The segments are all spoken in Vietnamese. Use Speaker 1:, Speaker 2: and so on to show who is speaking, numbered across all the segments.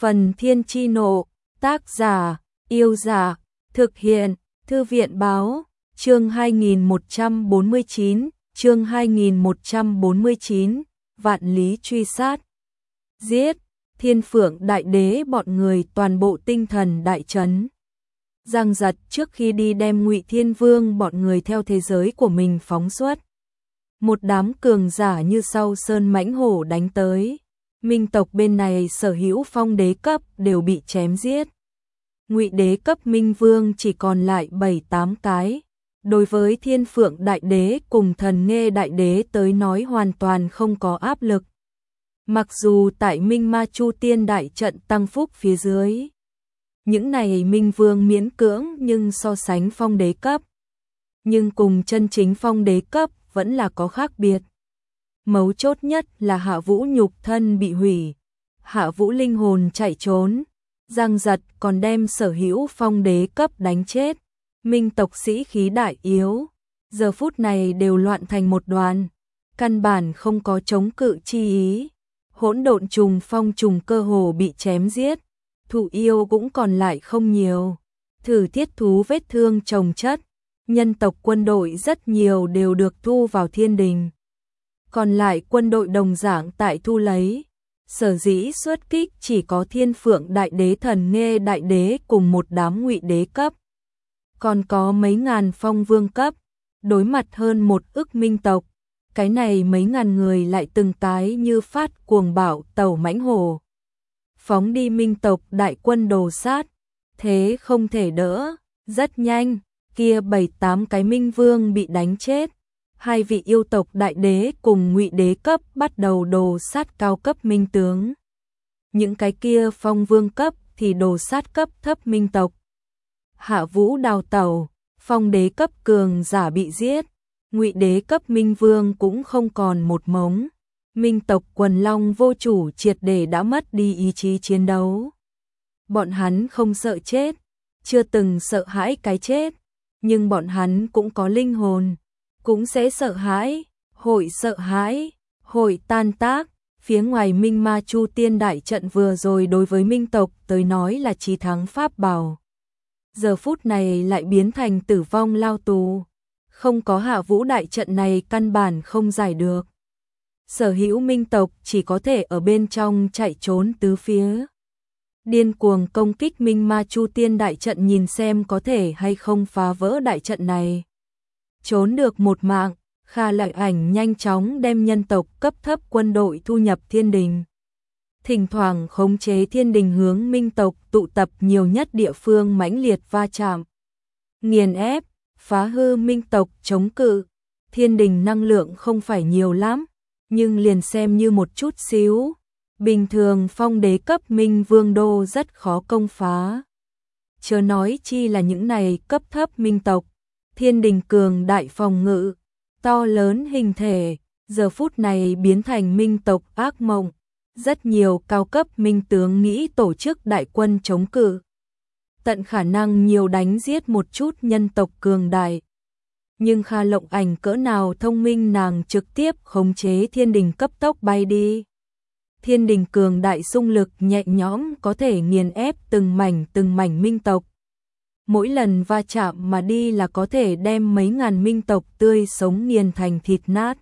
Speaker 1: Phần Thiên Chi Nộ, tác giả, Yêu Giả, thực hiện, Thư viện Báo, chương 2149, Vạn Lý Truy Sát. Giết, Thiên Phượng Đại Đế bọn người toàn bộ tinh thần đại chấn. Giang Giật trước khi đi đem Ngụy Thiên Vương bọn người theo thế giới của mình phóng xuất. Một đám cường giả như sau sơn mãnh hổ đánh tới. Minh tộc bên này sở hữu phong đế cấp đều bị chém giết. Ngụy đế cấp Minh Vương chỉ còn lại 7-8 cái. Đối với Thiên Phượng Đại Đế cùng Thần Nghê Đại Đế tới nói hoàn toàn không có áp lực. Mặc dù tại Minh Ma Chu Tiên Đại trận tăng phúc phía dưới, những này Minh Vương miễn cưỡng nhưng so sánh phong đế cấp, nhưng cùng chân chính phong đế cấp vẫn là có khác biệt. Mấu chốt nhất là Hạ Vũ nhục thân bị hủy, Hạ Vũ linh hồn chạy trốn, Giang Giật còn đem sở hữu phong đế cấp đánh chết. Minh tộc sĩ khí đại yếu, giờ phút này đều loạn thành một đoàn, căn bản không có chống cự chi ý. Hỗn độn trùng phong trùng cơ hồ bị chém giết, thụ yêu cũng còn lại không nhiều. Thử thiết thú vết thương chồng chất, nhân tộc quân đội rất nhiều đều được thu vào thiên đình. Còn lại quân đội đồng dạng tại thu lấy. Sở dĩ xuất kích chỉ có Thiên Phượng Đại Đế Thần Nghê Đại Đế cùng một đám Ngụy đế cấp. Còn có mấy ngàn phong vương cấp, đối mặt hơn 1 ức minh tộc. Cái này mấy ngàn người lại từng cái như phát cuồng bạo tàu mãnh hổ. Phóng đi minh tộc đại quân đồ sát, thế không thể đỡ, rất nhanh, kia 7-8 cái minh vương bị đánh chết. 2 vị yêu tộc đại đế cùng Ngụy đế cấp bắt đầu đồ sát cao cấp minh tướng. Những cái kia phong vương cấp thì đồ sát cấp thấp minh tộc. Hạ Vũ đào tẩu, phong đế cấp cường giả bị giết. Ngụy đế cấp Minh Vương cũng không còn một mống. Minh tộc quần long vô chủ triệt để đã mất đi ý chí chiến đấu. Bọn hắn không sợ chết, chưa từng sợ hãi cái chết, nhưng bọn hắn cũng có linh hồn, cũng sẽ sợ hãi, hội tan tác. Phía ngoài Minh Ma Chu Tiên Đại trận vừa rồi đối với Minh tộc tới nói là chí thắng pháp bảo. Giờ phút này lại biến thành tử vong lao tù. Không có Hạ Vũ đại trận này căn bản không giải được. Sở hữu minh tộc chỉ có thể ở bên trong chạy trốn tứ phía. Điên cuồng công kích Minh Ma Chu Tiên đại trận nhìn xem có thể hay không phá vỡ đại trận này. Trốn được một mạng, Kha Lợi Ảnh nhanh chóng đem nhân tộc cấp thấp quân đội thu nhập thiên đình. Thỉnh thoảng khống chế thiên đình hướng minh tộc tụ tập nhiều nhất địa phương mãnh liệt va chạm. Nghiền ép, phá hư minh tộc chống cự. Thiên đình năng lượng không phải nhiều lắm, nhưng liền xem như một chút xíu. Bình thường phong đế cấp Minh Vương đô rất khó công phá. Chớ nói chi là những này cấp thấp minh tộc. Thiên đình cường đại phòng ngự, to lớn hình thể, giờ phút này biến thành minh tộc ác mộng. Rất nhiều cao cấp minh tướng nghĩ tổ chức đại quân chống cự. Tận khả năng nhiều đánh giết một chút nhân tộc cường đại. Nhưng Kha Lộng Ảnh cỡ nào thông minh, nàng trực tiếp khống chế thiên đình cấp tốc bay đi. Thiên đình cường đại xung lực nhẹ nhõm có thể nghiền ép từng mảnh minh tộc. Mỗi lần va chạm mà đi là có thể đem mấy ngàn minh tộc tươi sống nghiền thành thịt nát.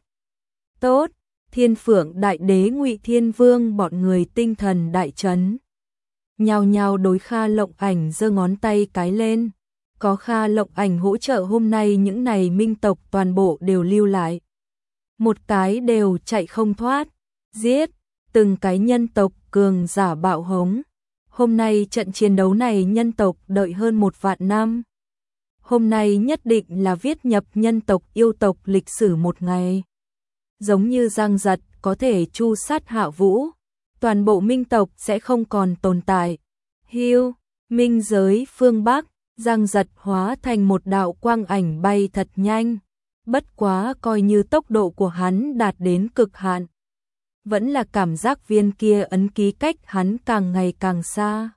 Speaker 1: Tốt, Thiên Phượng Đại Đế Ngụy Thiên Vương bọn người tinh thần đại chấn. Nhao nhao đối Kha Lộng Ảnh giơ ngón tay cái lên. Có Kha Lộng Ảnh hỗ trợ hôm nay những này minh tộc toàn bộ đều lưu lại. Một cái đều chạy không thoát. Giết, từng cái nhân tộc cường giả bạo hống. Hôm nay trận chiến đấu này nhân tộc đợi hơn 1 vạn năm. Hôm nay nhất định là viết nhập nhân tộc yêu tộc lịch sử một ngày. Giống như Giang Giật có thể tru sát Hạ Vũ, toàn bộ minh tộc sẽ không còn tồn tại. Hiu, minh giới phương Bắc, Giang Giật hóa thành một đạo quang ảnh bay thật nhanh. Bất quá coi như tốc độ của hắn đạt đến cực hạn, vẫn là cảm giác viên kia ấn ký cách hắn càng ngày càng xa.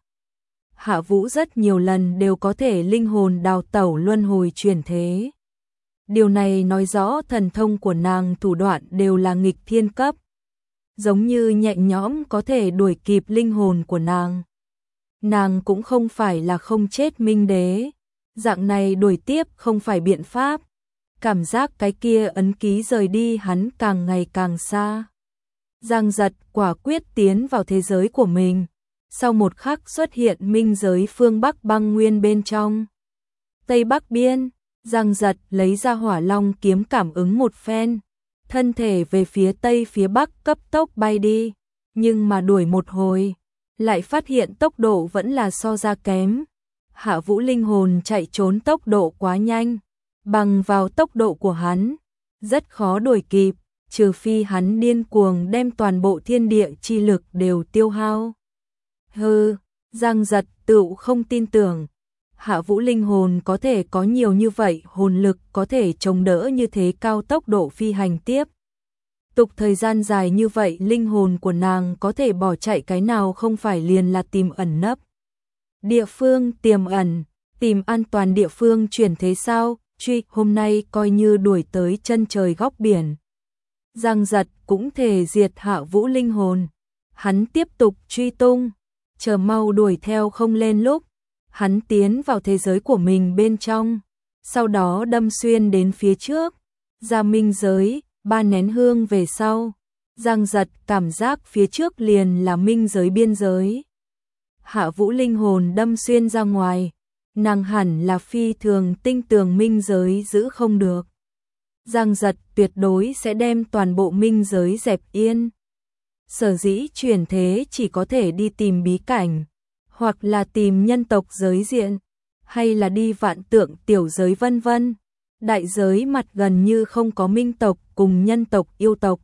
Speaker 1: Hạ Vũ rất nhiều lần đều có thể linh hồn đào tẩu luân hồi chuyển thế. Điều này nói rõ thần thông của nàng thủ đoạn đều là nghịch thiên cấp. Giống như nhẹ nhõm có thể đuổi kịp linh hồn của nàng. nàng cũng không phải là không chết Minh Đế. Dạng này đuổi tiếp không phải biện pháp. Cảm giác cái kia ấn ký rời đi hắn càng ngày càng xa. Giang Giật quả quyết tiến vào thế giới của mình. Sau một khắc xuất hiện minh giới phương Bắc băng nguyên bên trong. Tây Bắc biên, Giang Giật lấy ra hỏa long kiếm cảm ứng một phen. Thân thể về phía Tây phía Bắc cấp tốc bay đi. Nhưng mà đuổi một hồi, lại phát hiện tốc độ vẫn là so ra kém. Hạ Vũ linh hồn chạy trốn tốc độ quá nhanh. Bằng vào tốc độ của hắn, rất khó đuổi kịp. Trừ phi hắn điên cuồng đem toàn bộ thiên địa chi lực đều tiêu hao. Hừ, Giang Giật tựu không tin tưởng. Hạ Vũ linh hồn có thể có nhiều như vậy, hồn lực có thể chống đỡ như thế cao tốc độ phi hành tiếp. Tục thời gian dài như vậy, linh hồn của nàng có thể bỏ chạy cái nào không phải liền là tìm ẩn nấp. Địa phương tiềm ẩn, tìm an toàn địa phương chuyển thế sao, truy hôm nay coi như đuổi tới chân trời góc biển. Giang Giật cũng thể diệt Hạ Vũ linh hồn. Hắn tiếp tục truy tung, chờ mau đuổi theo không lên lúc. Hắn tiến vào thế giới của mình bên trong, sau đó đâm xuyên đến phía trước, ra minh giới, 3 nén hương về sau. Giang Giật cảm giác phía trước liền là minh giới biên giới. Hạ Vũ linh hồn đâm xuyên ra ngoài, nàng hẳn là phi thường tinh tường minh giới giữ không được. Giang Giật tuyệt đối sẽ đem toàn bộ minh giới dẹp yên. Sở dĩ chuyển thế chỉ có thể đi tìm bí cảnh, hoặc là tìm nhân tộc giới diện, hay là đi vạn tượng tiểu giới vân vân. Đại giới mặt gần như không có minh tộc cùng nhân tộc yêu tộc.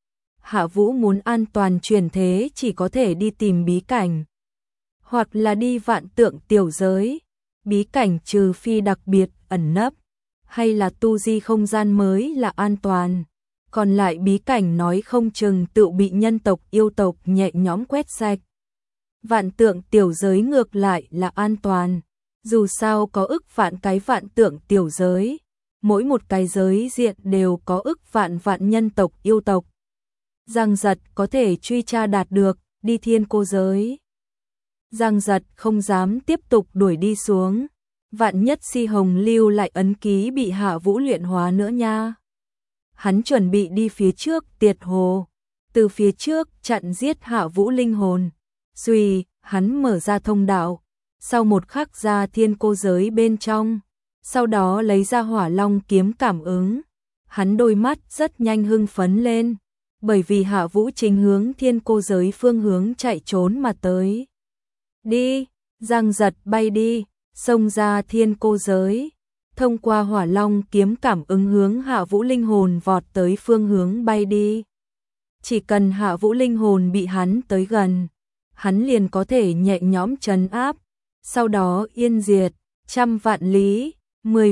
Speaker 1: Hạ Vũ muốn an toàn chuyển thế chỉ có thể đi tìm bí cảnh, hoặc là đi vạn tượng tiểu giới. Bí cảnh trừ phi đặc biệt ẩn nấp, hay là tu di không gian mới là an toàn. Còn lại bí cảnh nói không chừng tự bị nhân tộc yêu tộc nhẹ nhõm quét sạch. Vạn tượng tiểu giới ngược lại là an toàn. Dù sao có ức vạn cái vạn tượng tiểu giới, mỗi một cái giới diện đều có ức vạn vạn nhân tộc yêu tộc. Giang Giật có thể truy tra đạt được, đi thiên cô giới. Giang Giật không dám tiếp tục đuổi đi xuống. Vạn nhất Si Hồng lưu lại ấn ký bị Hạ Vũ luyện hóa nữa nha. Hắn chuẩn bị đi phía trước tiệt hồ, từ phía trước chặn giết Hạ Vũ linh hồn. Xuy, hắn mở ra thông đạo, sau một khắc ra thiên cô giới bên trong, sau đó lấy ra hỏa long kiếm cảm ứng. Hắn đôi mắt rất nhanh hưng phấn lên, bởi vì Hạ Vũ chính hướng thiên cô giới phương hướng chạy trốn mà tới. Đi, Giang Giật bay đi, xông ra thiên cô giới, thông qua hỏa long kiếm cảm ứng hướng Hạ Vũ linh hồn vọt tới phương hướng bay đi. Chỉ cần Hạ Vũ linh hồn bị hắn tới gần, hắn liền có thể nhẹ nhõm trấn áp, sau đó yên diệt. 100 vạn lý, 10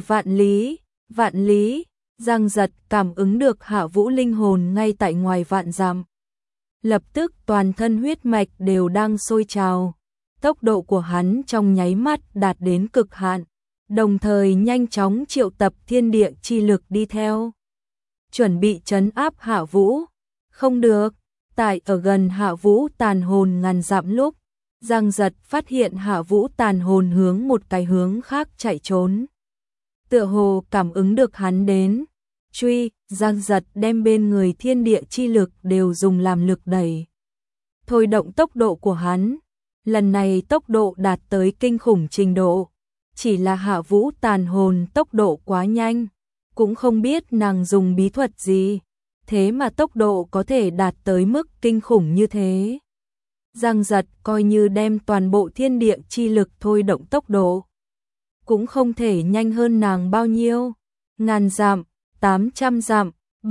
Speaker 1: vạn lý, Giang Giật cảm ứng được Hạ Vũ linh hồn ngay tại ngoài vạn dặm. Lập tức toàn thân huyết mạch đều đang sôi trào. Tốc độ của hắn trong nháy mắt đạt đến cực hạn, đồng thời nhanh chóng triệu tập thiên địa chi lực đi theo. Chuẩn bị trấn áp Hạ Vũ. Không được, tại ở gần Hạ Vũ tàn hồn ngàn dặm lúc, Giang Giật phát hiện Hạ Vũ tàn hồn hướng một cái hướng khác chạy trốn. Tựa hồ cảm ứng được hắn đến. Truy, Giang Giật đem bên người thiên địa chi lực đều dùng làm lực đẩy. Thôi động tốc độ của hắn. Lần này tốc độ đạt tới kinh khủng trình độ. Chỉ là Hạ Vũ tàn hồn tốc độ quá nhanh. Cũng không biết nàng dùng bí thuật gì. Thế mà tốc độ có thể đạt tới mức kinh khủng như thế. Giang Giật coi như đem toàn bộ thiên địa chi lực thôi động tốc độ, cũng không thể nhanh hơn nàng bao nhiêu. 1000 dặm, 800 dặm,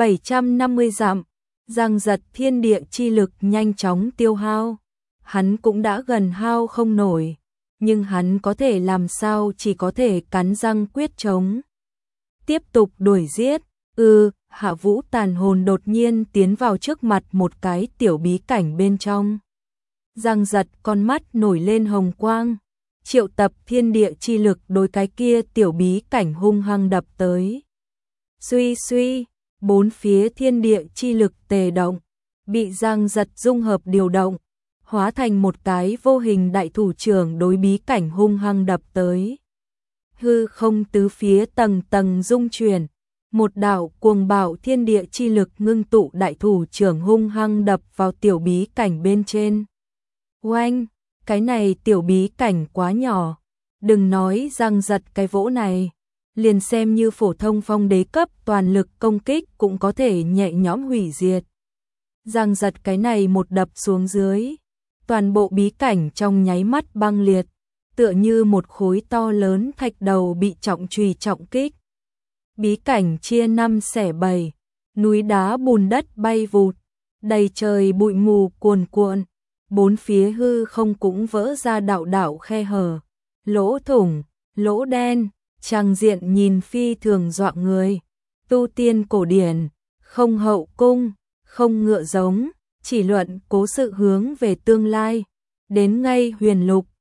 Speaker 1: 750 dặm. Giang Giật thiên địa chi lực nhanh chóng tiêu hao. Hắn cũng đã gần hao không nổi, nhưng hắn có thể làm sao, chỉ có thể cắn răng quyết chống. Tiếp tục đuổi giết. Hạ Vũ tàn hồn đột nhiên tiến vào trước mặt một cái tiểu bí cảnh bên trong. Giang Giật con mắt nổi lên hồng quang, triệu tập thiên địa chi lực đối cái kia tiểu bí cảnh hung hăng đập tới. Suy suy, bốn phía thiên địa chi lực tề động, bị Giang Giật dung hợp điều động, hóa thành một cái vô hình đại thủ trưởng đối bí cảnh hung hăng đập tới. Hư không tứ phía tầng tầng rung chuyển, một đạo cuồng bạo thiên địa chi lực ngưng tụ đại thủ trưởng hung hăng đập vào tiểu bí cảnh bên trên. Oanh, cái này tiểu bí cảnh quá nhỏ, đừng nói răng giật cái vỗ này, liền xem như phổ thông phong đế cấp toàn lực công kích cũng có thể nhẹ nhõm hủy diệt. Răng giật cái này một đập xuống dưới, toàn bộ bí cảnh trong nháy mắt băng liệt, tựa như một khối to lớn thạch đầu bị trọng chùy trọng kích. Bí cảnh chia 5 xẻ 7, núi đá bùn đất bay vụt, đầy trời bụi mù cuồn cuộn, bốn phía hư không cũng vỡ ra đạo đạo khe hở, lỗ thủng, lỗ đen, trang diện nhìn phi thường dọa người. Tu tiên cổ điển, không hậu cung, không ngựa giống, chỉ luận cố sự hướng về tương lai, đến ngay huyền lục,